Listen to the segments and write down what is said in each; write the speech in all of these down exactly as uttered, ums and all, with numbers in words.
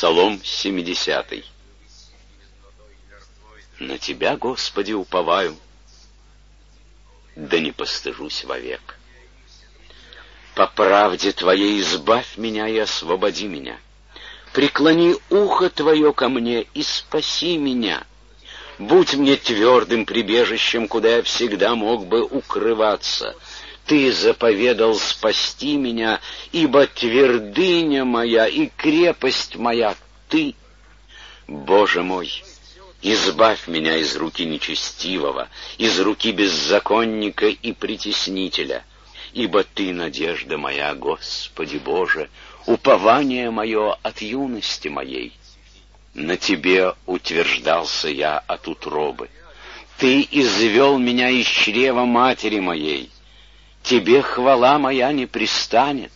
Псалом семидесятый. На Тебя, Господи, уповаю, да не постыжусь вовек. По правде Твоей избавь меня и освободи меня. Преклони ухо Твое ко мне и спаси меня. Будь мне твердым прибежищем, куда я всегда мог бы укрываться. Ты заповедал спасти меня, ибо твердыня моя и крепость моя Ты. Боже мой, избавь меня из руки нечестивого, из руки беззаконника и притеснителя, ибо Ты надежда моя, Господи Боже, упование мое от юности моей. На Тебе утверждался я от утробы. Ты извел меня из чрева матери моей. Тебе хвала моя не пристанет.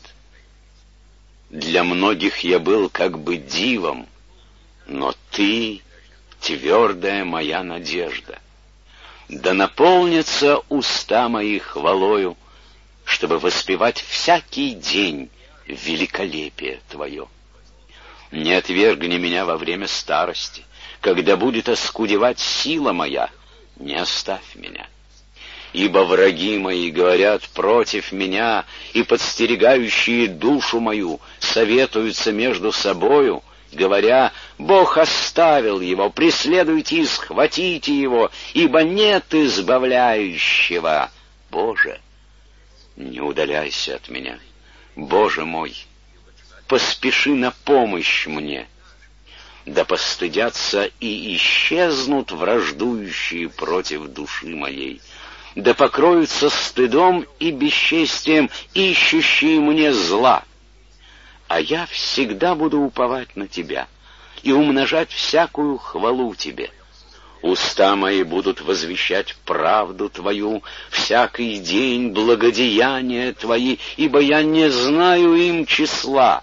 Для многих я был как бы дивом, но Ты — твердая моя надежда. Да наполнятся уста мои хвалою, чтобы воспевать всякий день великолепие Твое. Не отвергни меня во время старости, когда будет оскудевать сила моя, не оставь меня. Ибо враги мои говорят против меня, и подстерегающие душу мою советуются между собою, говоря: Бог оставил его, преследуйте и схватите его, ибо нет избавляющего. Боже, не удаляйся от меня, Боже мой, поспеши на помощь мне. Да постыдятся и исчезнут враждующие против души моей. Да покроются стыдом и бесчестием ищущие мне зла. А я всегда буду уповать на Тебя и умножать всякую хвалу Тебе. Уста мои будут возвещать правду Твою, всякий день благодеяния Твои, ибо я не знаю им числа.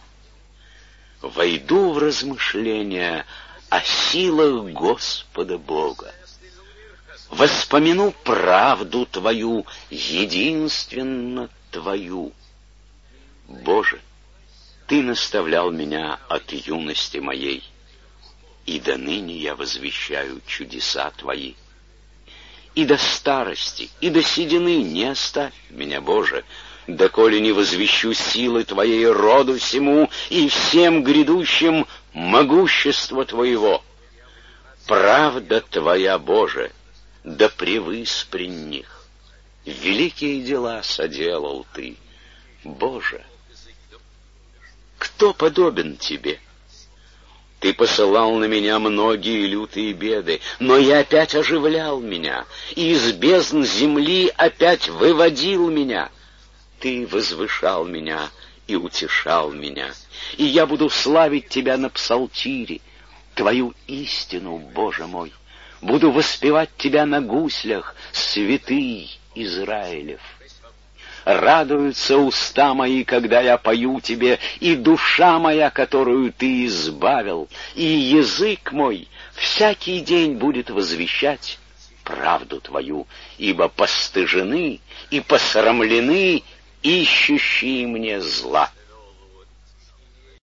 Войду в размышления о силах Господа Бога. Воспомяну правду Твою, единственно Твою. Боже, Ты наставлял меня от юности моей, и до ныне я возвещаю чудеса Твои. И до старости, и до седины не оставь меня, Боже, доколе не возвещу силы Твоей роду всему и всем грядущим могущество Твоего. Правда Твоя, Боже, да превыс при них. Великие дела соделал Ты, Боже. Кто подобен Тебе? Ты посылал на меня многие лютые беды, но я опять оживлял меня, и из бездн земли опять выводил меня. Ты возвышал меня и утешал меня, и я буду славить Тебя на псалтире, Твою истину, Боже мой. Буду воспевать Тебя на гуслях, святый Израилев. Радуются уста мои, когда я пою Тебе, и душа моя, которую Ты избавил, и язык мой всякий день будет возвещать правду Твою, ибо постыжены и посрамлены ищущие мне зла.